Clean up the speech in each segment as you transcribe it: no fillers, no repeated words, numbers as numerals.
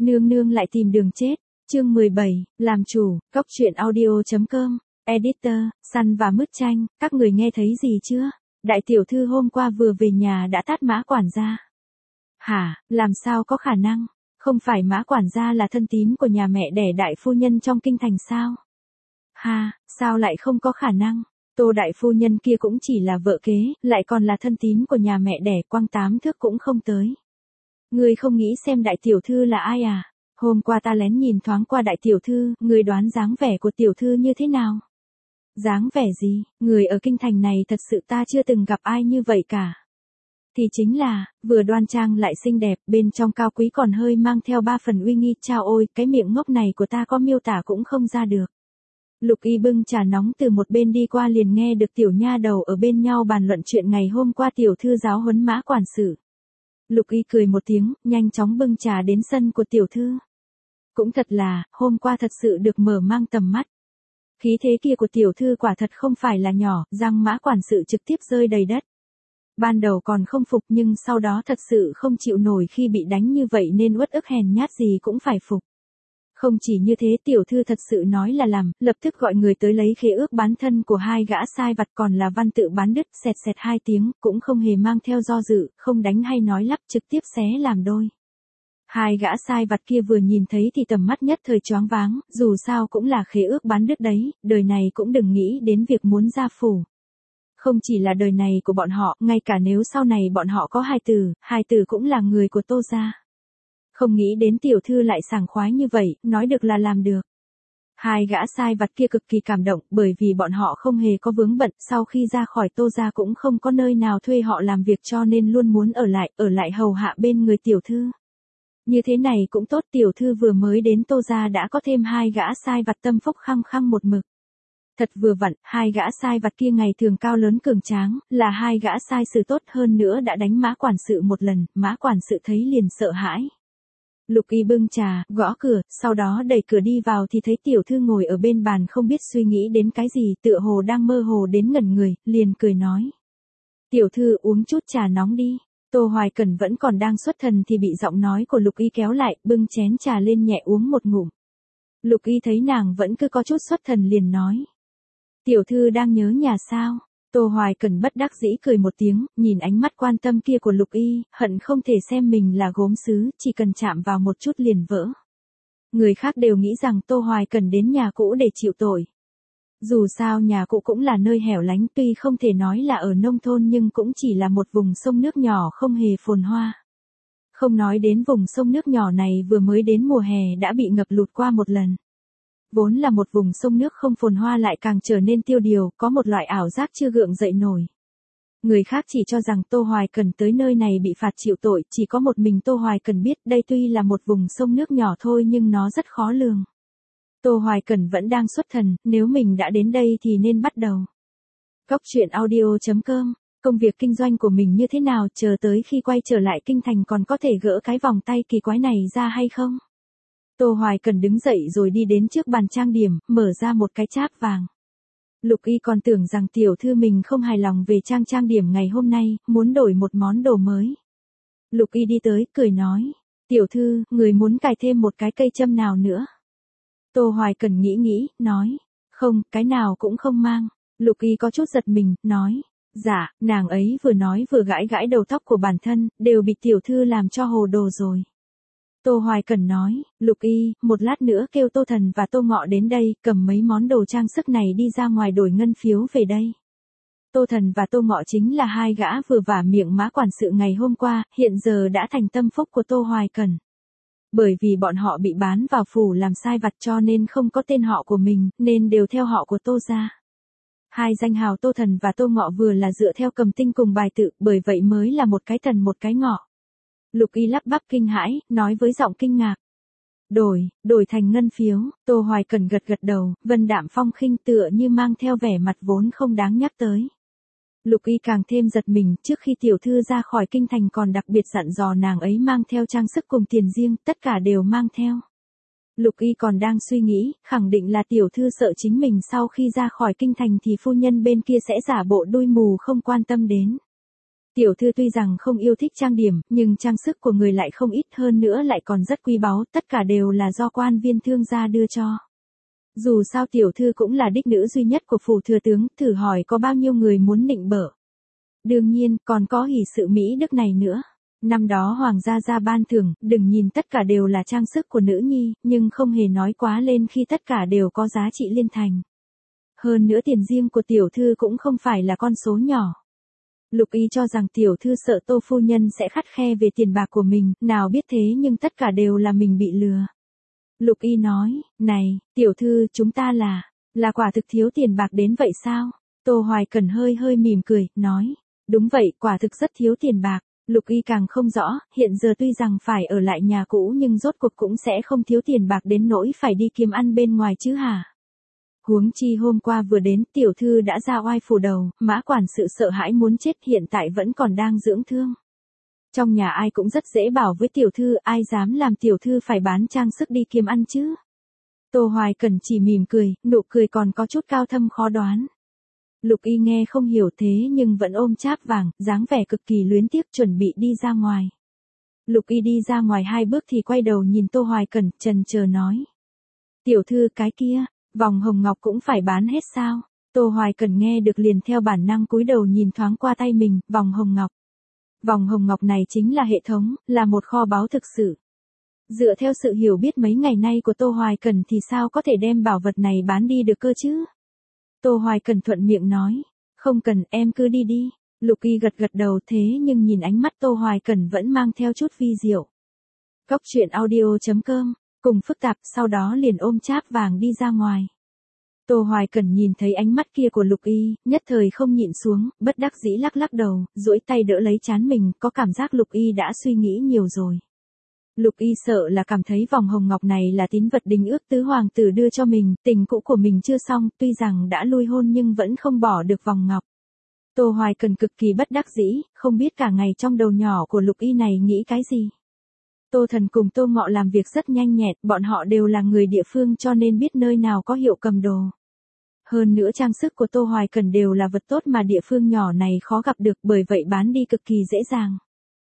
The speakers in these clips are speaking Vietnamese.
Nương nương lại tìm đường chết. Chương 17, làm chủ, cốc truyện audio.com, editor, săn và mứt chanh, các người nghe thấy gì chưa? Đại tiểu thư hôm qua vừa về nhà đã tát Mã quản gia. Hả, làm sao có khả năng? Không phải Mã quản gia là thân tín của nhà mẹ đẻ đại phu nhân trong kinh thành sao? Ha, sao lại không có khả năng? Tô đại phu nhân kia cũng chỉ là vợ kế, lại còn là thân tín của nhà mẹ đẻ, quăng 8 thước cũng không tới. Ngươi không nghĩ xem đại tiểu thư là ai à? Hôm qua ta lén nhìn thoáng qua đại tiểu thư, ngươi đoán dáng vẻ của tiểu thư như thế nào? Dáng vẻ gì? Người ở kinh thành này thật sự ta chưa từng gặp ai như vậy cả. Thì chính là, vừa đoan trang lại xinh đẹp, bên trong cao quý còn hơi mang theo 3 phần uy nghi. Chao ôi, cái miệng ngốc này của ta có miêu tả cũng không ra được. Lục Y bưng trà nóng từ một bên đi qua liền nghe được tiểu nha đầu ở bên nhau bàn luận chuyện ngày hôm qua tiểu thư giáo huấn Mã quản sự. Lục Y cười một tiếng, nhanh chóng bưng trà đến sân của tiểu thư. Cũng thật là, hôm qua thật sự được mở mang tầm mắt. Khí thế kia của tiểu thư quả thật không phải là nhỏ, răng Mã quản sự trực tiếp rơi đầy đất. Ban đầu còn không phục nhưng sau đó thật sự không chịu nổi khi bị đánh như vậy nên uất ức hèn nhát gì cũng phải phục. Không chỉ như thế, tiểu thư thật sự nói là làm, lập tức gọi người tới lấy khế ước bán thân của 2 gã sai vặt, còn là văn tự bán đứt, xẹt xẹt 2 tiếng, cũng không hề mang theo do dự, không đánh hay nói lắp, trực tiếp xé làm đôi. 2 gã sai vặt kia vừa nhìn thấy thì tầm mắt nhất thời choáng váng, dù sao cũng là khế ước bán đứt đấy, đời này cũng đừng nghĩ đến việc muốn ra phủ. Không chỉ là đời này của bọn họ, ngay cả nếu sau này bọn họ có hai tử cũng là người của Tô gia. Không nghĩ đến tiểu thư lại sảng khoái như vậy, nói được là làm được. 2 gã sai vặt kia cực kỳ cảm động, bởi vì bọn họ không hề có vướng bận, sau khi ra khỏi Tô gia cũng không có nơi nào thuê họ làm việc cho nên luôn muốn ở lại hầu hạ bên người tiểu thư. Như thế này cũng tốt, tiểu thư vừa mới đến Tô gia đã có thêm 2 gã sai vặt tâm phúc khăng khăng một mực. Thật vừa vặn, 2 gã sai vặt kia ngày thường cao lớn cường tráng, là 2 gã sai sự tốt, hơn nữa đã đánh Mã quản sự một lần, Mã quản sự thấy liền sợ hãi. Lục Y bưng trà, gõ cửa, sau đó đẩy cửa đi vào thì thấy tiểu thư ngồi ở bên bàn không biết suy nghĩ đến cái gì, tựa hồ đang mơ hồ đến ngẩn người, liền cười nói. Tiểu thư uống chút trà nóng đi. Tô Hoài Cẩn vẫn còn đang xuất thần thì bị giọng nói của Lục Y kéo lại, bưng chén trà lên nhẹ uống một ngụm. Lục Y thấy nàng vẫn cứ có chút xuất thần liền nói. Tiểu thư đang nhớ nhà sao? Tô Hoài Cẩn bất đắc dĩ cười một tiếng, nhìn ánh mắt quan tâm kia của Lục Y, hận không thể xem mình là gốm sứ, chỉ cần chạm vào một chút liền vỡ. Người khác đều nghĩ rằng Tô Hoài Cẩn đến nhà cũ để chịu tội. Dù sao nhà cũ cũng là nơi hẻo lánh, tuy không thể nói là ở nông thôn nhưng cũng chỉ là một vùng sông nước nhỏ không hề phồn hoa. Không nói đến vùng sông nước nhỏ này vừa mới đến mùa hè đã bị ngập lụt qua một lần. Vốn là một vùng sông nước không phồn hoa lại càng trở nên tiêu điều, có một loại ảo giác chưa gượng dậy nổi. Người khác chỉ cho rằng Tô Hoài Cẩn tới nơi này bị phạt chịu tội, chỉ có một mình Tô Hoài Cẩn biết đây tuy là một vùng sông nước nhỏ thôi nhưng nó rất khó lường. Tô Hoài Cẩn vẫn đang xuất thần, nếu mình đã đến đây thì nên bắt đầu. Cốc truyện audio.com, công việc kinh doanh của mình như thế nào, chờ tới khi quay trở lại kinh thành còn có thể gỡ cái vòng tay kỳ quái này ra hay không? Tô Hoài Cẩn đứng dậy rồi đi đến trước bàn trang điểm, mở ra một cái cháp vàng. Lục Y còn tưởng rằng tiểu thư mình không hài lòng về trang điểm ngày hôm nay, muốn đổi một món đồ mới. Lục Y đi tới, cười nói. Tiểu thư, người muốn cài thêm một cái cây châm nào nữa? Tô Hoài Cẩn nghĩ, nói. Không, cái nào cũng không mang. Lục Y có chút giật mình, nói. Dạ, nàng ấy vừa nói vừa gãi đầu tóc của bản thân, đều bị tiểu thư làm cho hồ đồ rồi. Tô Hoài Cẩn nói, Lục Y, một lát nữa kêu Tô Thần và Tô Ngọ đến đây, cầm mấy món đồ trang sức này đi ra ngoài đổi ngân phiếu về đây. Tô Thần và Tô Ngọ chính là 2 gã vừa vả miệng Mã quản sự ngày hôm qua, hiện giờ đã thành tâm phúc của Tô Hoài Cẩn. Bởi vì bọn họ bị bán vào phủ làm sai vặt cho nên không có tên họ của mình, nên đều theo họ của Tô gia. 2 danh hào Tô Thần và Tô Ngọ vừa là dựa theo cầm tinh cùng bài tự, bởi vậy mới là một cái thần một cái ngọ. Lục Y lắp bắp kinh hãi, nói với giọng kinh ngạc. Đổi thành ngân phiếu. Tô Hoài Cẩn gật đầu, vân đạm phong khinh tựa như mang theo vẻ mặt vốn không đáng nhắc tới. Lục Y càng thêm giật mình, trước khi tiểu thư ra khỏi kinh thành còn đặc biệt dặn dò nàng ấy mang theo trang sức cùng tiền riêng, tất cả đều mang theo. Lục Y còn đang suy nghĩ, khẳng định là tiểu thư sợ chính mình sau khi ra khỏi kinh thành thì phu nhân bên kia sẽ giả bộ đuôi mù không quan tâm đến. Tiểu thư tuy rằng không yêu thích trang điểm, nhưng trang sức của người lại không ít, hơn nữa lại còn rất quý báu, tất cả đều là do quan viên thương gia đưa cho. Dù sao tiểu thư cũng là đích nữ duy nhất của phủ thừa tướng, thử hỏi có bao nhiêu người muốn nịnh bợ. Đương nhiên, còn có hỷ sự Mỹ Đức này nữa. Năm đó hoàng gia ra ban thưởng, đừng nhìn tất cả đều là trang sức của nữ nhi, nhưng không hề nói quá lên khi tất cả đều có giá trị liên thành. Hơn nữa tiền riêng của tiểu thư cũng không phải là con số nhỏ. Lục Y cho rằng tiểu thư sợ Tô phu nhân sẽ khắt khe về tiền bạc của mình, nào biết thế nhưng tất cả đều là mình bị lừa. Lục Y nói, này, tiểu thư, chúng ta là quả thực thiếu tiền bạc đến vậy sao? Tô Hoài Cẩn hơi hơi mỉm cười, nói, đúng vậy, quả thực rất thiếu tiền bạc. Lục Y càng không rõ, hiện giờ tuy rằng phải ở lại nhà cũ nhưng rốt cuộc cũng sẽ không thiếu tiền bạc đến nỗi phải đi kiếm ăn bên ngoài chứ hả? Huống chi hôm qua vừa đến, tiểu thư đã ra oai phủ đầu, Mã quản sự sợ hãi muốn chết, hiện tại vẫn còn đang dưỡng thương. Trong nhà ai cũng rất dễ bảo với tiểu thư, ai dám làm tiểu thư phải bán trang sức đi kiếm ăn chứ? Tô Hoài Cẩn chỉ mỉm cười, nụ cười còn có chút cao thâm khó đoán. Lục Y nghe không hiểu thế nhưng vẫn ôm cháp vàng, dáng vẻ cực kỳ luyến tiếc, chuẩn bị đi ra ngoài. Lục Y đi ra ngoài 2 bước thì quay đầu nhìn Tô Hoài Cẩn, chần chờ nói. Tiểu thư, cái kia, vòng hồng ngọc cũng phải bán hết sao? Tô Hoài Cẩn nghe được liền theo bản năng cúi đầu nhìn thoáng qua tay mình, vòng hồng ngọc. Vòng hồng ngọc này chính là hệ thống, là một kho báu thực sự. Dựa theo sự hiểu biết mấy ngày nay của Tô Hoài Cẩn thì sao có thể đem bảo vật này bán đi được cơ chứ? Tô Hoài Cẩn thuận miệng nói, không cần, em cứ đi đi. Lục Y gật gật đầu, thế nhưng nhìn ánh mắt Tô Hoài Cẩn vẫn mang theo chút vi diệu. Cóc truyện audio.com, cùng phức tạp, sau đó liền ôm cháp vàng đi ra ngoài. Tô Hoài Cẩn nhìn thấy ánh mắt kia của Lục Y, nhất thời không nhịn xuống, bất đắc dĩ lắc lắc đầu, duỗi tay đỡ lấy trán mình, có cảm giác Lục Y đã suy nghĩ nhiều rồi. Lục Y sợ là cảm thấy vòng hồng ngọc này là tín vật đính ước tứ hoàng tử đưa cho mình, tình cũ của mình chưa xong, tuy rằng đã lui hôn nhưng vẫn không bỏ được vòng ngọc. Tô Hoài Cẩn cực kỳ bất đắc dĩ, không biết cả ngày trong đầu nhỏ của Lục Y này nghĩ cái gì. Tô Thần cùng Tô Ngọ làm việc rất nhanh nhẹn, bọn họ đều là người địa phương cho nên biết nơi nào có hiệu cầm đồ. Hơn nữa trang sức của Tô Hoài Cẩn đều là vật tốt mà địa phương nhỏ này khó gặp được, bởi vậy bán đi cực kỳ dễ dàng.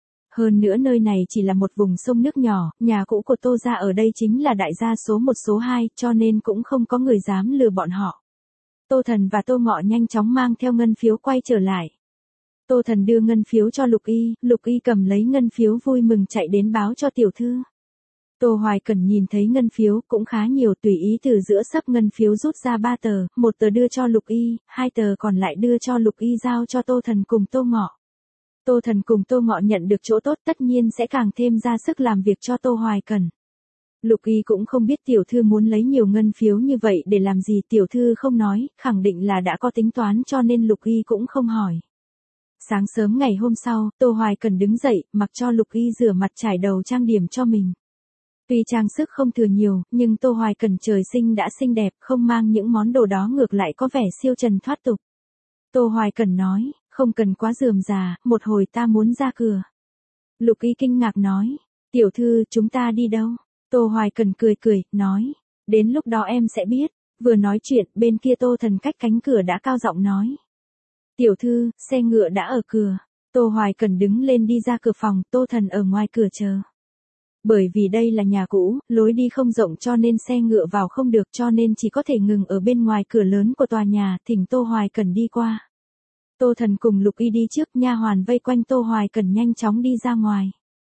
Hơn nữa nơi này chỉ là một vùng sông nước nhỏ, nhà cũ của Tô gia ở đây chính là đại gia số 1 số 2, cho nên cũng không có người dám lừa bọn họ. Tô Thần và Tô Ngọ nhanh chóng mang theo ngân phiếu quay trở lại. Tô Thần đưa ngân phiếu cho Lục Y cầm lấy ngân phiếu vui mừng chạy đến báo cho tiểu thư. Tô Hoài Cẩn nhìn thấy ngân phiếu cũng khá nhiều, tùy ý từ giữa sấp ngân phiếu rút ra 3 tờ, 1 tờ đưa cho Lục Y, 2 tờ còn lại đưa cho Lục Y giao cho Tô Thần cùng Tô Ngọ. Tô Thần cùng Tô Ngọ nhận được chỗ tốt tất nhiên sẽ càng thêm ra sức làm việc cho Tô Hoài Cẩn. Lục Y cũng không biết tiểu thư muốn lấy nhiều ngân phiếu như vậy để làm gì, tiểu thư không nói, khẳng định là đã có tính toán cho nên Lục Y cũng không hỏi. Sáng sớm ngày hôm sau, Tô Hoài Cẩn đứng dậy, mặc cho Lục Y rửa mặt trải đầu trang điểm cho mình. Tuy trang sức không thừa nhiều, nhưng Tô Hoài Cẩn trời sinh đã xinh đẹp, không mang những món đồ đó ngược lại có vẻ siêu trần thoát tục. Tô Hoài Cẩn nói, không cần quá rườm rà, một hồi ta muốn ra cửa. Lục Y kinh ngạc nói, tiểu thư, chúng ta đi đâu? Tô Hoài Cẩn cười cười, nói, đến lúc đó em sẽ biết. Vừa nói chuyện, bên kia Tô Thần cách cánh cửa đã cao giọng nói. Tiểu thư, xe ngựa đã ở cửa. Tô Hoài Cẩn đứng lên đi ra cửa phòng, Tô Thần ở ngoài cửa chờ. Bởi vì đây là nhà cũ, lối đi không rộng cho nên xe ngựa vào không được, cho nên chỉ có thể ngừng ở bên ngoài cửa lớn của tòa nhà, thỉnh Tô Hoài Cẩn đi qua. Tô Thần cùng Lục Y đi trước, nha hoàn vây quanh Tô Hoài Cẩn nhanh chóng đi ra ngoài.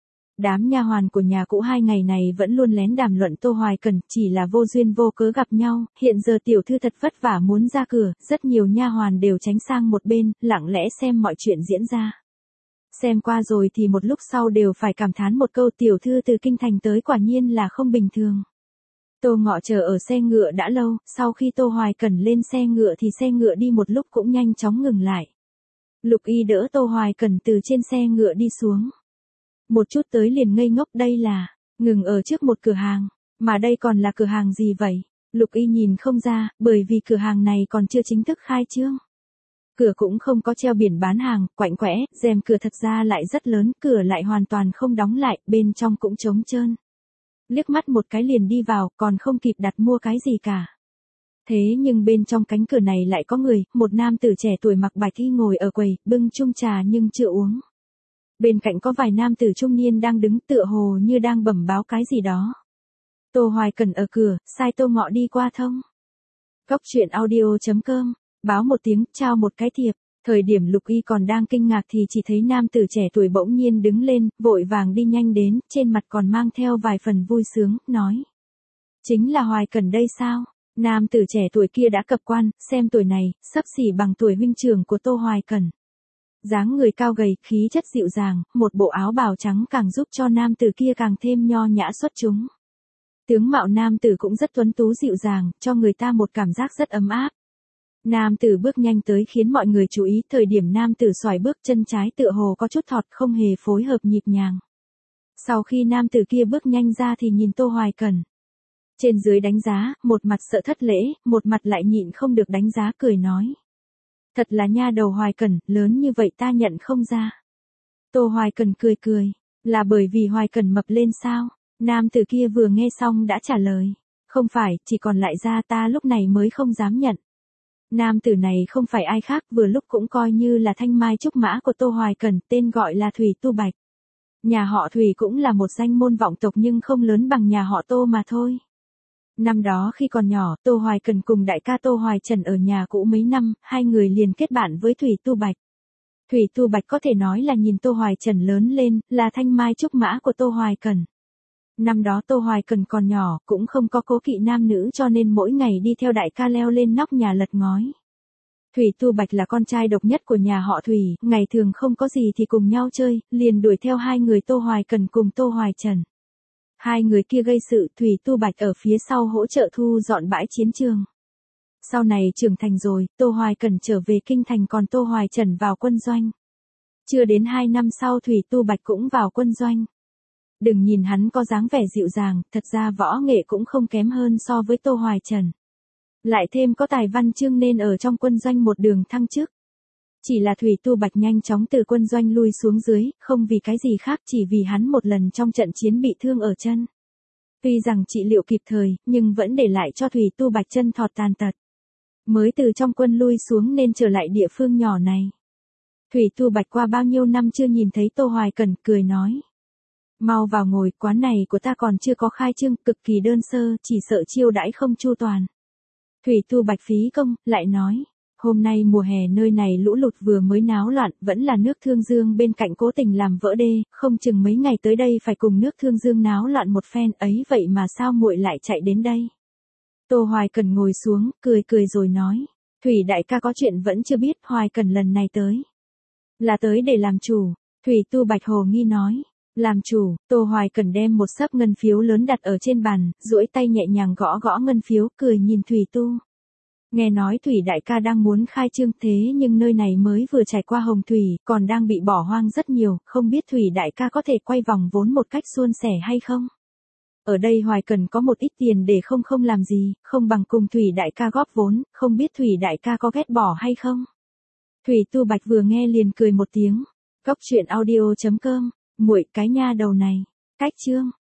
Đám nha hoàn của nhà cũ 2 ngày này vẫn luôn lén đàm luận Tô Hoài Cẩn, chỉ là vô duyên vô cớ gặp nhau, hiện giờ tiểu thư thật vất vả muốn ra cửa, rất nhiều nha hoàn đều tránh sang một bên, lặng lẽ xem mọi chuyện diễn ra. Xem qua rồi thì một lúc sau đều phải cảm thán một câu, tiểu thư từ kinh thành tới quả nhiên là không bình thường. Tô Ngọ chờ ở xe ngựa đã lâu, sau khi Tô Hoài Cẩn lên xe ngựa thì xe ngựa đi một lúc cũng nhanh chóng ngừng lại. Lục Y đỡ Tô Hoài Cẩn từ trên xe ngựa đi xuống. Một chút tới liền ngây ngốc, đây là, ngừng ở trước một cửa hàng, mà đây còn là cửa hàng gì vậy? Lục Y nhìn không ra, bởi vì cửa hàng này còn chưa chính thức khai trương. Cửa cũng không có treo biển bán hàng, quạnh quẽ, rèm cửa thật ra lại rất lớn, cửa lại hoàn toàn không đóng lại, bên trong cũng trống trơn. Liếc mắt một cái liền đi vào, còn không kịp đặt mua cái gì cả. Thế nhưng bên trong cánh cửa này lại có người, một nam tử trẻ tuổi mặc bạch y ngồi ở quầy, bưng chung trà nhưng chưa uống. Bên cạnh có vài nam tử trung niên đang đứng tựa hồ như đang bẩm báo cái gì đó. Tô Hoài Cẩn ở cửa, sai Tô Ngọ đi qua thông. Góc chuyện audio.com, báo một tiếng, trao một cái thiệp. Thời điểm Lục Y còn đang kinh ngạc thì chỉ thấy nam tử trẻ tuổi bỗng nhiên đứng lên, vội vàng đi nhanh đến, trên mặt còn mang theo vài phần vui sướng, nói. Chính là Hoài Cẩn đây sao? Nam tử trẻ tuổi kia đã cập quan, xem tuổi này, xấp xỉ bằng tuổi huynh trưởng của Tô Hoài Cẩn. Dáng người cao gầy, khí chất dịu dàng, một bộ áo bào trắng càng giúp cho nam tử kia càng thêm nho nhã xuất chúng. Tướng mạo nam tử cũng rất tuấn tú dịu dàng, cho người ta một cảm giác rất ấm áp. Nam tử bước nhanh tới khiến mọi người chú ý, thời điểm nam tử xoài bước chân trái tựa hồ có chút thọt không hề phối hợp nhịp nhàng. Sau khi nam tử kia bước nhanh ra thì nhìn Tô Hoài Cẩn. Trên dưới đánh giá, một mặt sợ thất lễ, một mặt lại nhịn không được đánh giá cười nói. Thật là nha đầu Hoài Cẩn, lớn như vậy ta nhận không ra. Tô Hoài Cẩn cười cười, là bởi vì Hoài Cẩn mập lên sao? Nam tử kia vừa nghe xong đã trả lời. Không phải, chỉ còn lại ra ta lúc này mới không dám nhận. Nam tử này không phải ai khác, vừa lúc cũng coi như là thanh mai trúc mã của Tô Hoài Cẩn, tên gọi là Thủy Tu Bạch. Nhà họ Thủy cũng là một danh môn vọng tộc nhưng không lớn bằng nhà họ Tô mà thôi. Năm đó khi còn nhỏ, Tô Hoài Cẩn cùng đại ca Tô Hoài Trần ở nhà cũ mấy năm, hai người liền kết bạn với Thủy Tu Bạch. Thủy Tu Bạch có thể nói là nhìn Tô Hoài Trần lớn lên, là thanh mai trúc mã của Tô Hoài Cẩn. Năm đó Tô Hoài Cẩn còn nhỏ, cũng không có cố kỵ nam nữ cho nên mỗi ngày đi theo đại ca leo lên nóc nhà lật ngói. Thủy Tu Bạch là con trai độc nhất của nhà họ Thủy, ngày thường không có gì thì cùng nhau chơi, liền đuổi theo hai người Tô Hoài Cẩn cùng Tô Hoài Trần. Hai người kia gây sự, Thủy Tu Bạch ở phía sau hỗ trợ thu dọn bãi chiến trường. Sau này trưởng thành rồi, Tô Hoài Cẩn trở về kinh thành còn Tô Hoài Trần vào quân doanh. Chưa đến 2 năm sau Thủy Tu Bạch cũng vào quân doanh. Đừng nhìn hắn có dáng vẻ dịu dàng, thật ra võ nghệ cũng không kém hơn so với Tô Hoài Trần. Lại thêm có tài văn chương nên ở trong quân doanh một đường thăng chức. Chỉ là Thủy Tu Bạch nhanh chóng từ quân doanh lui xuống dưới, không vì cái gì khác chỉ vì hắn một lần trong trận chiến bị thương ở chân. Tuy rằng trị liệu kịp thời, nhưng vẫn để lại cho Thủy Tu Bạch chân thọt tàn tật. Mới từ trong quân lui xuống nên trở lại địa phương nhỏ này. Thủy Tu Bạch qua bao nhiêu năm chưa nhìn thấy Tô Hoài Cẩn, cười nói. Mau vào ngồi, quán này của ta còn chưa có khai trương, cực kỳ đơn sơ, chỉ sợ chiêu đãi không chu toàn. Thủy Tu Bạch phí công, lại nói. Hôm nay mùa hè nơi này lũ lụt vừa mới náo loạn, vẫn là nước Thương Dương bên cạnh cố tình làm vỡ đê, không chừng mấy ngày tới đây phải cùng nước Thương Dương náo loạn một phen, ấy vậy mà sao muội lại chạy đến đây. Tô Hoài Cẩn ngồi xuống, cười cười rồi nói, Thủy đại ca có chuyện vẫn chưa biết, Hoài Cẩn lần này tới. Là tới để làm chủ, Thủy Tu Bạch hồ nghi nói. Làm chủ, Tô Hoài Cẩn đem một xấp ngân phiếu lớn đặt ở trên bàn, duỗi tay nhẹ nhàng gõ gõ ngân phiếu, cười nhìn Thủy Tu. Nghe nói Thủy đại ca đang muốn khai trương thế nhưng nơi này mới vừa trải qua hồng thủy, còn đang bị bỏ hoang rất nhiều, không biết Thủy đại ca có thể quay vòng vốn một cách suôn sẻ hay không? Ở đây Hoài Cẩn có một ít tiền để không làm gì, không bằng cùng Thủy đại ca góp vốn, không biết Thủy đại ca có ghét bỏ hay không? Thủy Tu Bạch vừa nghe liền cười một tiếng. Góc chuyện audio.com, muội cái nha đầu này. Cách chương.